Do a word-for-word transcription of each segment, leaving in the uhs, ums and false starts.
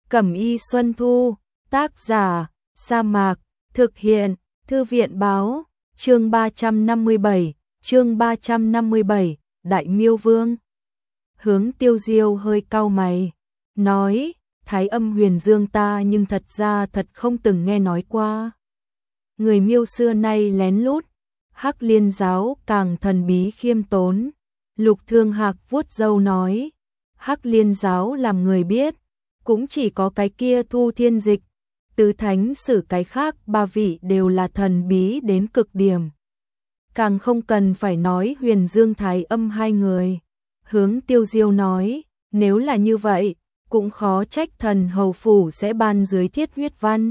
Cẩm y Xuân Thu, tác giả, Sa Mạc, thực hiện, Thư viện báo, chương ba trăm năm mươi bảy, chương ba trăm năm mươi bảy, Đại Miêu Vương. Hướng Tiêu Diêu hơi cau mày, nói, Thái Âm Huyền Dương ta nhưng thật ra thật không từng nghe nói qua. Người Miêu xưa nay lén lút, Hắc Liên giáo càng thần bí khiêm tốn. Lục Thương Hạc vuốt râu nói, Hắc Liên giáo làm người biết, cũng chỉ có cái kia Thu Thiên Dịch, Tứ Thánh Sử, cái khác ba vị đều là thần bí đến cực điểm. Càng không cần phải nói Huyền Dương Thái Âm hai người. Hướng Tiêu Diêu nói, nếu là như vậy, cũng khó trách thần hầu phủ sẽ ban dưới thiết huyết văn.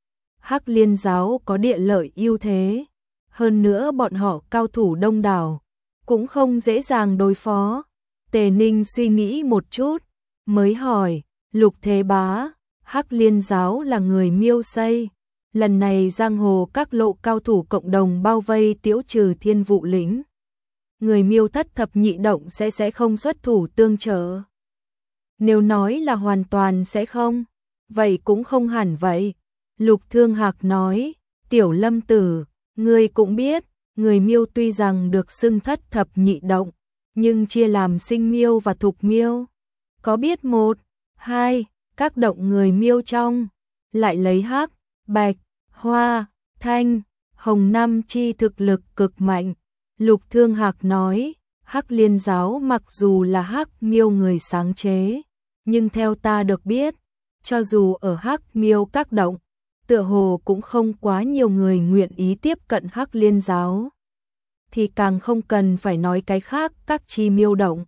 Hắc Liên giáo có địa lợi ưu thế, hơn nữa bọn họ cao thủ đông đảo, cũng không dễ dàng đối phó. Tề Ninh suy nghĩ một chút, mới hỏi, Lục Thế Bá, Hắc Liên giáo là người Miêu xây, lần này giang hồ các lộ cao thủ cộng đồng bao vây Tiễu Trừ Thiên Vụ lĩnh. Người Miêu thất thập nhị động sẽ sẽ không xuất thủ tương trợ. Nếu nói là hoàn toàn sẽ không, vậy cũng không hẳn vậy. Lục Thương Hạc nói, Tiểu Lâm Tử, ngươi cũng biết, người Miêu tuy rằng được xưng thất thập nhị động, nhưng chia làm sinh Miêu và thục Miêu. Có biết một, hai, các động người Miêu trong, lại lấy hắc, bạch, hoa, thanh, hồng năm chi thực lực cực mạnh. Lục Thương Hạc nói, Hắc Liên giáo mặc dù là Hắc Miêu người sáng chế, nhưng theo ta được biết, cho dù ở Hắc Miêu các động, tựa hồ cũng không quá nhiều người nguyện ý tiếp cận Hắc Liên giáo, thì càng không cần phải nói cái khác các chi Miêu động.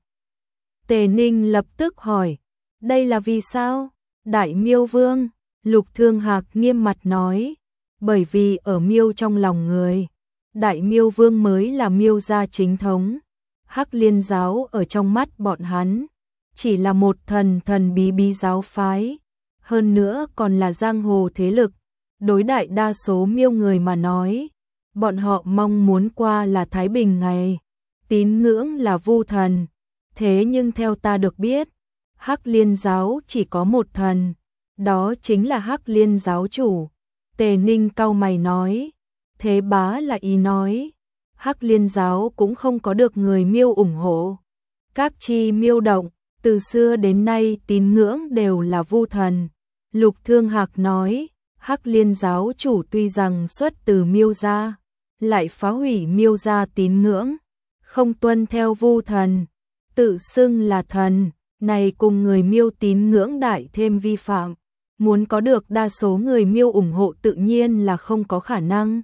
Tề Ninh lập tức hỏi, đây là vì sao? Đại Miêu Vương, Lục Thương Hạc nghiêm mặt nói, bởi vì ở Miêu trong lòng người, Đại Miêu Vương mới là Miêu gia chính thống. Hắc Liên giáo ở trong mắt bọn hắn chỉ là một thần thần bí bí giáo phái, hơn nữa còn là giang hồ thế lực. Đối đại đa số Miêu người mà nói, bọn họ mong muốn qua là thái bình ngày, tín ngưỡng là Vu thần. Thế nhưng theo ta được biết, Hắc Liên giáo chỉ có một thần, đó chính là Hắc Liên giáo chủ. Tề Ninh cau mày nói, Thế Bá là ý nói, Hắc Liên giáo cũng không có được người Miêu ủng hộ. Các chi Miêu động, từ xưa đến nay tín ngưỡng đều là Vu thần. Lục Thương Hạc nói, Hắc Liên giáo chủ tuy rằng xuất từ Miêu gia, lại phá hủy Miêu gia tín ngưỡng, không tuân theo Vu thần, tự xưng là thần, này cùng người Miêu tín ngưỡng đại thêm vi phạm, muốn có được đa số người Miêu ủng hộ tự nhiên là không có khả năng.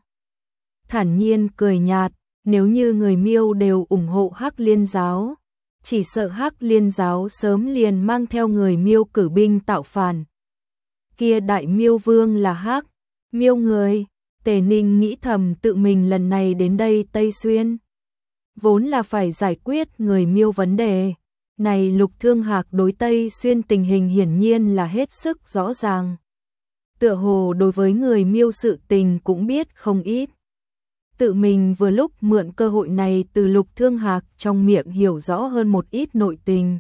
Thản nhiên cười nhạt, nếu như người Miêu đều ủng hộ Hắc Liên giáo, chỉ sợ Hắc Liên giáo sớm liền mang theo người Miêu cử binh tạo phản. Kia Đại Miêu Vương là Hắc Miêu người. Tề Ninh nghĩ thầm tự mình lần này đến đây Tây Xuyên, vốn là phải giải quyết người Miêu vấn đề. Này Lục Thương Hạc đối Tây Xuyên tình hình hiển nhiên là hết sức rõ ràng. Tựa hồ đối với người Miêu sự tình cũng biết không ít. Tự mình vừa lúc mượn cơ hội này từ Lục Thương Hạc trong miệng hiểu rõ hơn một ít nội tình.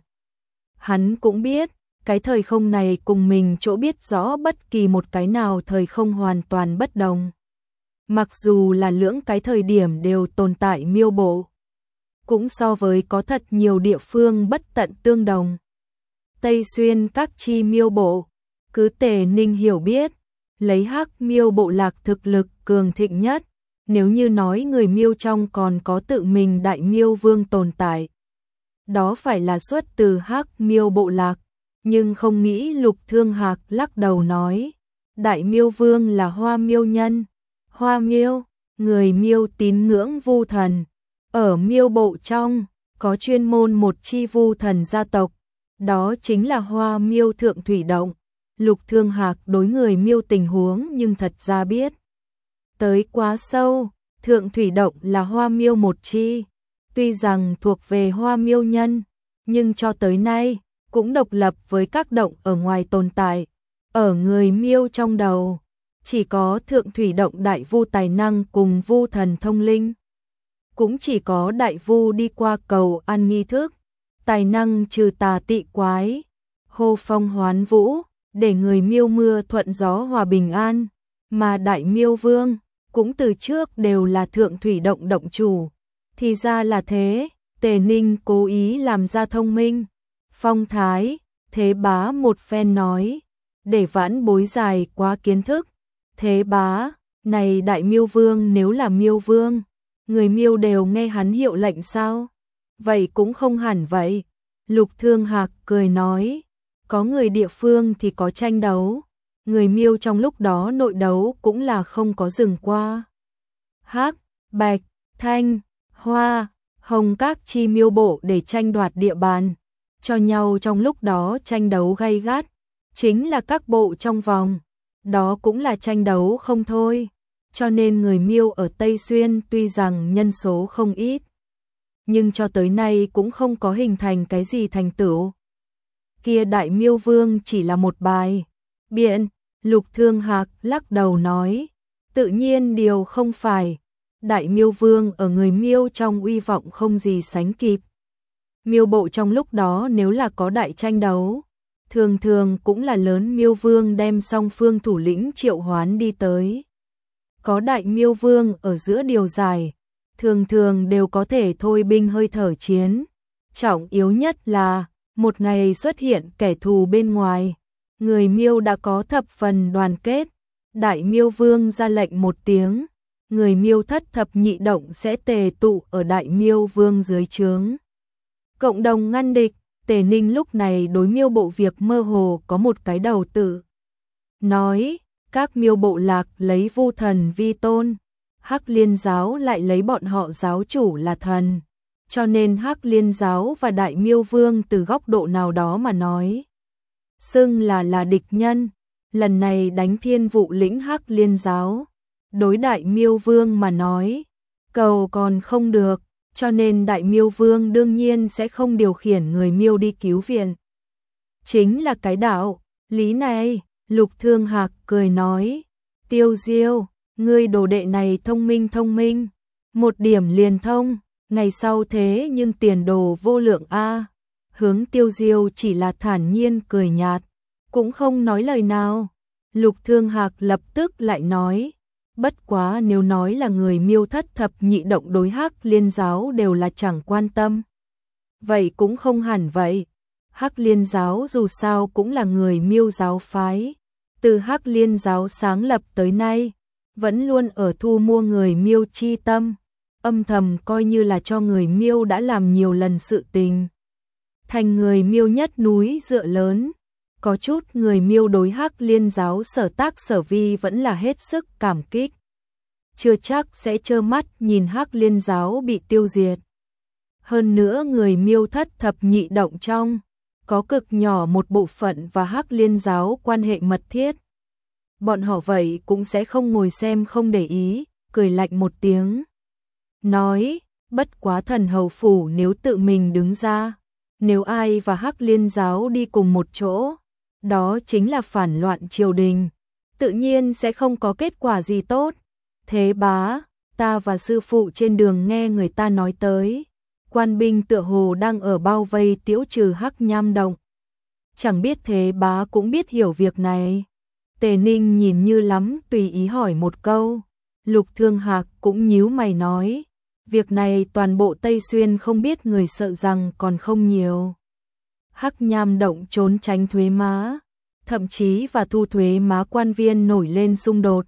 Hắn cũng biết, cái thời không này cùng mình chỗ biết rõ bất kỳ một cái nào thời không hoàn toàn bất đồng. Mặc dù là lưỡng cái thời điểm đều tồn tại Miêu bộ, cũng so với có thật nhiều địa phương bất tận tương đồng. Tây Xuyên các chi Miêu bộ, cứ Tề Ninh hiểu biết, lấy Hắc Miêu bộ lạc thực lực cường thịnh nhất. Nếu như nói người Miêu trong còn có tự mình Đại Miêu Vương tồn tại, đó phải là xuất từ Hắc Miêu bộ lạc. Nhưng không nghĩ Lục Thương Hạc lắc đầu nói, Đại Miêu Vương là Hoa Miêu nhân. Hoa Miêu, người Miêu tín ngưỡng Vu thần. Ở Miêu bộ trong, có chuyên môn một chi Vu thần gia tộc, đó chính là Hoa Miêu Thượng Thủy Động. Lục Thương Hạc đối người Miêu tình huống nhưng thật ra biết tới quá sâu. Thượng Thủy Động là Hoa Miêu một chi, tuy rằng thuộc về Hoa Miêu nhân, nhưng cho tới nay cũng độc lập với các động ở ngoài tồn tại. Ở người Miêu trong đầu, chỉ có Thượng Thủy Động đại vu tài năng cùng Vu thần thông linh. Cũng chỉ có đại vu đi qua cầu ăn nghi thức, tài năng trừ tà tị quái, hô phong hoán vũ, để người Miêu mưa thuận gió hòa bình an, mà Đại Miêu Vương cũng từ trước đều là thượng thủy động động chủ. Thì ra là thế, Tề Ninh cố ý làm ra thông minh. Phong thái, Thế Bá một phen nói, để vãn bối dài quá kiến thức. Thế Bá, này Đại Miêu Vương nếu là Miêu Vương, người Miêu đều nghe hắn hiệu lệnh sao? Vậy cũng không hẳn vậy. Lục Thương Hạc cười nói, có người địa phương thì có tranh đấu, người Miêu trong lúc đó nội đấu cũng là không có dừng qua. Hắc, Bạch, Thanh, Hoa, Hồng các chi Miêu bộ để tranh đoạt địa bàn, cho nhau trong lúc đó tranh đấu gay gắt, chính là các bộ trong vòng, đó cũng là tranh đấu không thôi. Cho nên người Miêu ở Tây Xuyên tuy rằng nhân số không ít, nhưng cho tới nay cũng không có hình thành cái gì thành tựu. Kia Đại Miêu Vương chỉ là một bài biện. Lục Thương Hạc lắc đầu nói, tự nhiên điều không phải. Đại Miêu Vương ở người Miêu trong uy vọng không gì sánh kịp. Miêu bộ trong lúc đó nếu là có đại tranh đấu, thường thường cũng là lớn Miêu Vương đem song phương thủ lĩnh triệu hoán đi tới. Có Đại Miêu Vương ở giữa điều giải, thường thường đều có thể thôi binh hơi thở chiến. Trọng yếu nhất là, một ngày xuất hiện kẻ thù bên ngoài, người Miêu đã có thập phần đoàn kết. Đại Miêu Vương ra lệnh một tiếng, người Miêu thất thập nhị động sẽ tề tụ ở Đại Miêu Vương dưới trướng, cộng đồng ngăn địch. Tề Ninh lúc này đối Miêu bộ việc mơ hồ có một cái đầu tự. Nói, các Miêu bộ lạc lấy Vu thần vi tôn, Hắc Liên giáo lại lấy bọn họ giáo chủ là thần. Cho nên Hắc Liên giáo và Đại Miêu Vương từ góc độ nào đó mà nói, xưng là là địch nhân. Lần này đánh Thiên Vụ lĩnh Hắc Liên giáo, đối Đại Miêu Vương mà nói, cầu còn không được, cho nên Đại Miêu Vương đương nhiên sẽ không điều khiển người Miêu đi cứu viện. Chính là cái đạo lý này. Lục Thương Hạc cười nói, Tiêu Diêu, ngươi đồ đệ này thông minh thông minh, một điểm liền thông, ngày sau thế nhưng tiền đồ vô lượng a. Hướng Tiêu Diêu chỉ là thản nhiên cười nhạt, cũng không nói lời nào. Lục Thương Hạc lập tức lại nói, bất quá nếu nói là người Miêu thất thập nhị động đối Hắc Liên giáo đều là chẳng quan tâm, vậy cũng không hẳn vậy. Hắc Liên giáo dù sao cũng là người Miêu giáo phái, từ Hắc Liên giáo sáng lập tới nay, vẫn luôn ở thu mua người Miêu chi tâm, âm thầm coi như là cho người Miêu đã làm nhiều lần sự tình, thành người Miêu nhất núi dựa lớn. Có chút người Miêu đối Hắc Liên giáo sở tác sở vi vẫn là hết sức cảm kích, chưa chắc sẽ trơ mắt nhìn Hắc Liên giáo bị tiêu diệt. Hơn nữa người Miêu thất thập nhị động trong, có cực nhỏ một bộ phận và Hắc Liên giáo quan hệ mật thiết. Bọn họ vậy cũng sẽ không ngồi xem không để ý, cười lạnh một tiếng. Nói, bất quá thần hầu phủ nếu tự mình đứng ra, nếu ai và Hắc Liên giáo đi cùng một chỗ, đó chính là phản loạn triều đình, tự nhiên sẽ không có kết quả gì tốt. Thế Bá, ta và sư phụ trên đường nghe người ta nói tới, quan binh tựa hồ đang ở bao vây tiễu trừ Hắc Nham động. Chẳng biết Thế Bá cũng biết hiểu việc này. Tề Ninh nhìn như lắm tùy ý hỏi một câu. Lục Thương Hạc cũng nhíu mày nói, việc này toàn bộ Tây Xuyên không biết người sợ rằng còn không nhiều. Hắc Nham động trốn tránh thuế má, thậm chí và thu thuế má quan viên nổi lên xung đột.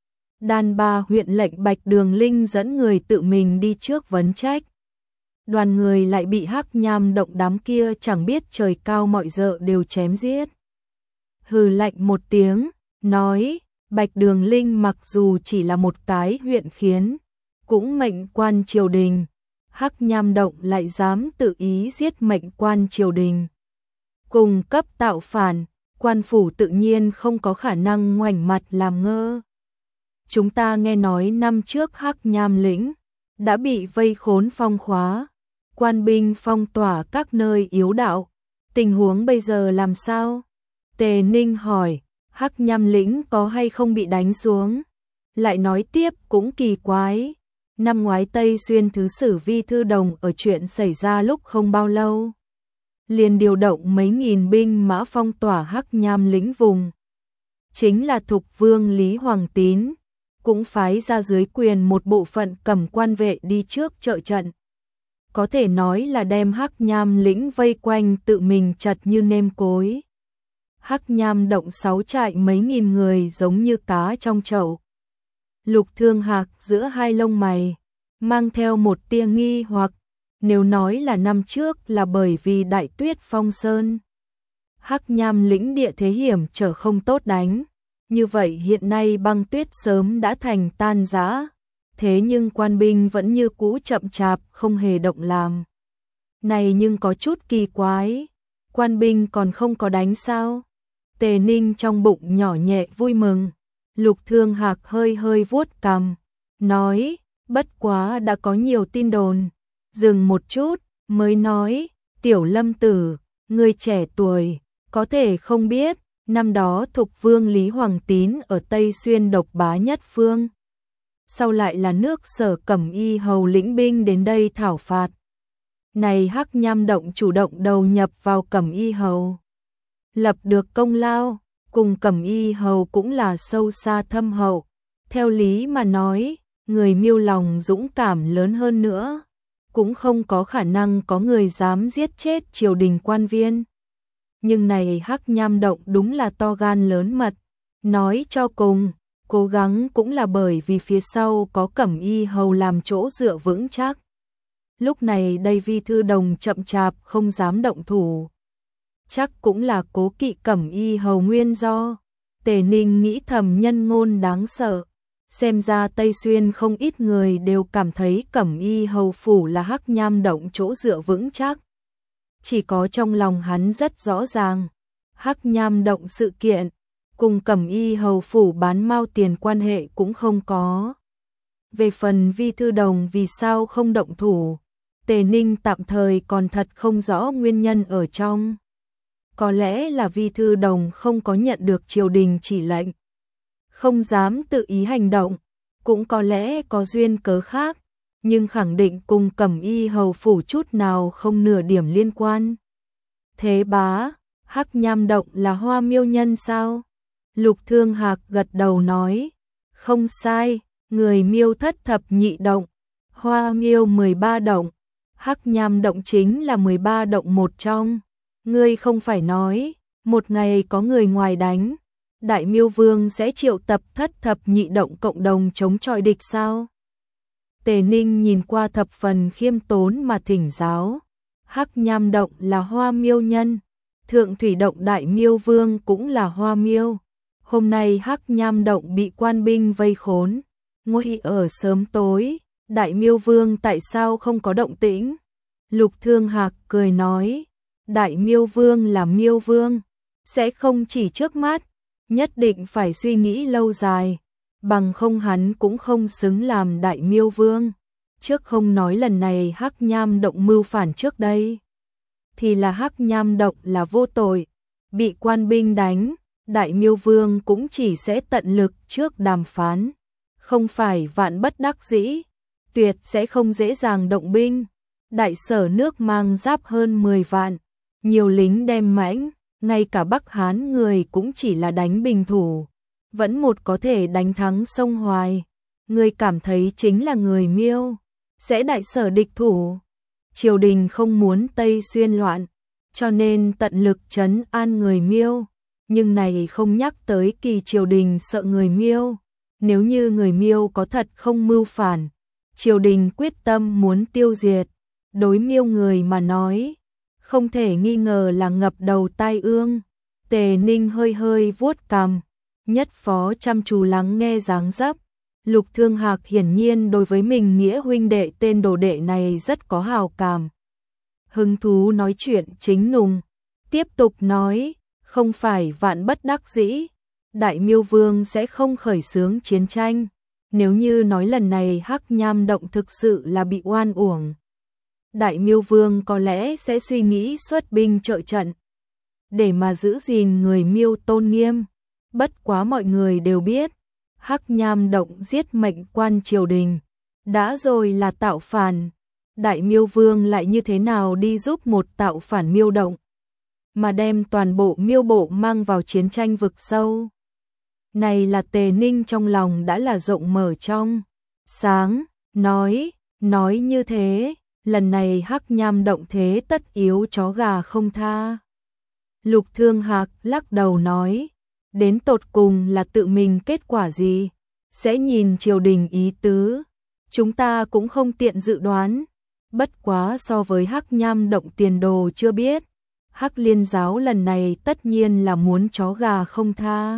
Đan Ba huyện lệnh Bạch Đường Linh dẫn người tự mình đi trước vấn trách. Đoàn người lại bị Hắc Nham động đám kia chẳng biết trời cao mọi dợ đều chém giết. Hừ lạnh một tiếng, nói, Bạch Đường Linh mặc dù chỉ là một cái huyện khiến, cũng mệnh quan triều đình. Hắc Nham động lại dám tự ý giết mệnh quan triều đình, cùng cấp tạo phản, quan phủ tự nhiên không có khả năng ngoảnh mặt làm ngơ. Chúng ta nghe nói năm trước Hắc Nham lĩnh đã bị vây khốn phong khóa, quan binh phong tỏa các nơi yếu đạo, tình huống bây giờ làm sao? Tề Ninh hỏi, Hắc Nham lĩnh có hay không bị đánh xuống? Lại nói tiếp cũng kỳ quái, năm ngoái Tây Xuyên thứ sử Vi Thư Đồng ở chuyện xảy ra lúc không bao lâu, liền điều động mấy nghìn binh mã phong tỏa Hắc Nham lĩnh vùng. Chính là Thục Vương Lý Hoàng Tín, cũng phái ra dưới quyền một bộ phận cầm quan vệ đi trước trợ trận. Có thể nói là đem Hắc Nham lĩnh vây quanh tự mình chật như nêm cối. Hắc Nham động sáu trại mấy nghìn người giống như cá trong chậu. Lục Thương Hạc giữa hai lông mày, mang theo một tia nghi hoặc, nếu nói là năm trước là bởi vì đại tuyết phong sơn. Hắc Nham lĩnh địa thế hiểm trở không tốt đánh, như vậy hiện nay băng tuyết sớm đã thành tan rã, thế nhưng quan binh vẫn như cũ chậm chạp không hề động làm. Này nhưng có chút kỳ quái, quan binh còn không có đánh sao? Tề Ninh trong bụng nhỏ nhẹ vui mừng, Lục Thương Hạc hơi hơi vuốt cằm, nói, bất quá đã có nhiều tin đồn. Dừng một chút, mới nói, Tiểu Lâm tử, người trẻ tuổi, có thể không biết, năm đó Thục Vương Lý Hoàng Tín ở Tây Xuyên độc bá nhất phương. Sau lại là nước Sở Cẩm Y hầu lĩnh binh đến đây thảo phạt. Này Hắc Nham động chủ động đầu nhập vào Cẩm Y hầu, lập được công lao, cùng Cẩm Y hầu cũng là sâu xa thâm hậu. Theo lý mà nói, người Miêu lòng dũng cảm lớn hơn nữa, cũng không có khả năng có người dám giết chết triều đình quan viên. Nhưng này Hắc Nham động đúng là to gan lớn mật, nói cho cùng, cố gắng cũng là bởi vì phía sau có Cẩm Y hầu làm chỗ dựa vững chắc. Lúc này đây Vi Thư Đồng chậm chạp không dám động thủ, chắc cũng là cố kỵ Cẩm Y hầu nguyên do. Tề Ninh nghĩ thầm nhân ngôn đáng sợ, xem ra Tây Xuyên không ít người đều cảm thấy Cẩm Y hầu phủ là Hắc Nham động chỗ dựa vững chắc. Chỉ có trong lòng hắn rất rõ ràng, Hắc Nham động sự kiện cùng Cẩm Y hầu phủ bán mao tiền quan hệ cũng không có. Về phần Vi Thư Đồng vì sao không động thủ, Tề Ninh tạm thời còn thật không rõ nguyên nhân ở trong. Có lẽ là Vi Thư Đồng không có nhận được triều đình chỉ lệnh, không dám tự ý hành động, cũng có lẽ có duyên cớ khác, nhưng khẳng định cùng Cẩm Y hầu phủ chút nào không nửa điểm liên quan. Thế bá, Hắc Nham động là Hoa Miêu nhân sao? Lục Thương Hạc gật đầu nói, không sai, người Miêu thất thập nhị động, Hoa Miêu mười ba động, Hắc Nham động chính là mười ba động một trong. Ngươi không phải nói, một ngày có người ngoài đánh, Đại Miêu Vương sẽ triệu tập thất thập nhị động cộng đồng chống chọi địch sao? Tề Ninh nhìn qua thập phần khiêm tốn mà thỉnh giáo, Hắc Nham động là Hoa Miêu nhân, Thượng Thủy động Đại Miêu Vương cũng là Hoa Miêu. Hôm nay Hắc Nham động bị quan binh vây khốn, ngồi ở sớm tối, Đại Miêu Vương tại sao không có động tĩnh? Lục Thương Hạc cười nói, Đại Miêu Vương là Miêu Vương, sẽ không chỉ trước mắt, nhất định phải suy nghĩ lâu dài, bằng không hắn cũng không xứng làm Đại Miêu Vương. Trước không nói lần này Hắc Nham động mưu phản trước đây, thì là Hắc Nham động là vô tội, bị quan binh đánh, Đại Miêu Vương cũng chỉ sẽ tận lực trước đàm phán, không phải vạn bất đắc dĩ, tuyệt sẽ không dễ dàng động binh. Đại Sở nước mang giáp hơn mười vạn, nhiều lính đem mãnh, ngay cả Bắc Hán người cũng chỉ là đánh bình thủ, vẫn một có thể đánh thắng sông Hoài. Người cảm thấy chính là người Miêu sẽ Đại Sở địch thủ? Triều đình không muốn Tây Xuyên loạn, cho nên tận lực trấn an người Miêu, nhưng này không nhắc tới kỳ triều đình sợ người Miêu. Nếu như người Miêu có thật không mưu phản, triều đình quyết tâm muốn tiêu diệt, đối Miêu người mà nói, không thể nghi ngờ là ngập đầu tai ương. Tề Ninh hơi hơi vuốt cằm, nhất phó chăm chú lắng nghe dáng dấp. Lục Thương Hạc hiển nhiên đối với mình nghĩa huynh đệ tên đồ đệ này rất có hào cảm. Hứng thú nói chuyện chính nùng, tiếp tục nói, không phải vạn bất đắc dĩ, Đại Miêu Vương sẽ không khởi xướng chiến tranh. Nếu như nói lần này Hắc Nham động thực sự là bị oan uổng, Đại Miêu Vương có lẽ sẽ suy nghĩ xuất binh trợ trận, để mà giữ gìn người Miêu tôn nghiêm. Bất quá mọi người đều biết, Hắc Nham động giết mệnh quan triều đình, đã rồi là tạo phản, Đại Miêu Vương lại như thế nào đi giúp một tạo phản miêu động, mà đem toàn bộ miêu bộ mang vào chiến tranh vực sâu. Này là Tề Ninh trong lòng đã là rộng mở trong sáng, nói, nói như thế, lần này Hắc Nham động thế tất yếu chó gà không tha. Lục Thương Hạc lắc đầu nói, đến tột cùng là tự mình kết quả gì, sẽ nhìn triều đình ý tứ, chúng ta cũng không tiện dự đoán, bất quá so với Hắc Nham động tiền đồ chưa biết, Hắc Liên giáo lần này tất nhiên là muốn chó gà không tha.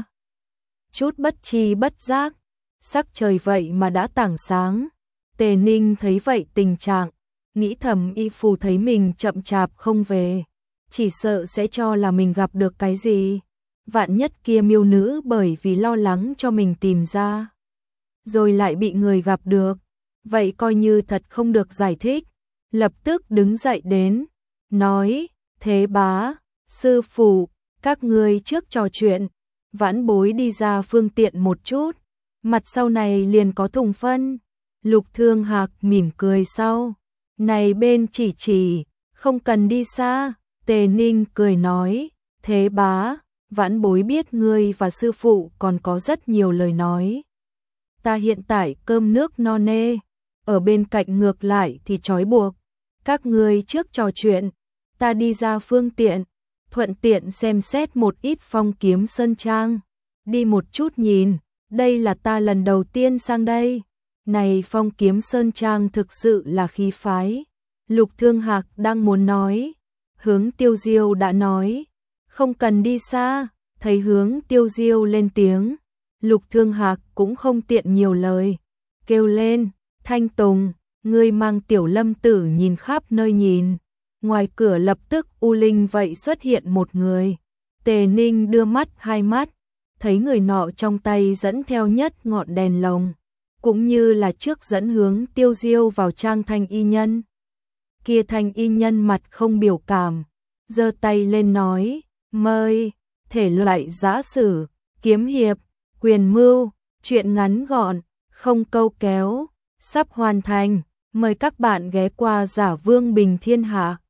Chút bất chi bất giác, sắc trời vậy mà đã tảng sáng, Tề Ninh thấy vậy tình trạng, nghĩ thầm y phù thấy mình chậm chạp không về, chỉ sợ sẽ cho là mình gặp được cái gì, vạn nhất kia miêu nữ bởi vì lo lắng cho mình tìm ra, rồi lại bị người gặp được, vậy coi như thật không được giải thích, lập tức đứng dậy đến, nói, thế bá, sư phụ, các ngươi trước trò chuyện, vãn bối đi ra phương tiện một chút, mặt sau này liền có thùng phân. Lục Thương Hạc mỉm cười sau, này bên chỉ chỉ, không cần đi xa, Tề Ninh cười nói, thế bá, vãn bối biết ngươi và sư phụ còn có rất nhiều lời nói. Ta hiện tại cơm nước no nê, ở bên cạnh ngược lại thì trói buộc, các ngươi trước trò chuyện, ta đi ra phương tiện, thuận tiện xem xét một ít Phong Kiếm Sơn Trang, đi một chút nhìn, đây là ta lần đầu tiên sang đây. Này Phong Kiếm Sơn Trang thực sự là khí phái. Lục Thương Hạc đang muốn nói, Hướng Tiêu Diêu đã nói, không cần đi xa, thấy Hướng Tiêu Diêu lên tiếng, Lục Thương Hạc cũng không tiện nhiều lời, kêu lên, Thanh Tùng, ngươi mang Tiểu Lâm Tử nhìn khắp nơi nhìn, ngoài cửa lập tức u linh vậy xuất hiện một người, Tề Ninh đưa mắt hai mắt, thấy người nọ trong tay dẫn theo nhất ngọn đèn lồng, cũng như là trước dẫn Hướng Tiêu Diêu vào trang thanh y nhân. Kia thanh y nhân mặt không biểu cảm, giơ tay lên nói, mời, thể loại giã sử, kiếm hiệp, quyền mưu, chuyện ngắn gọn, không câu kéo, sắp hoàn thành, mời các bạn ghé qua Giả Vương Bình Thiên Hạ.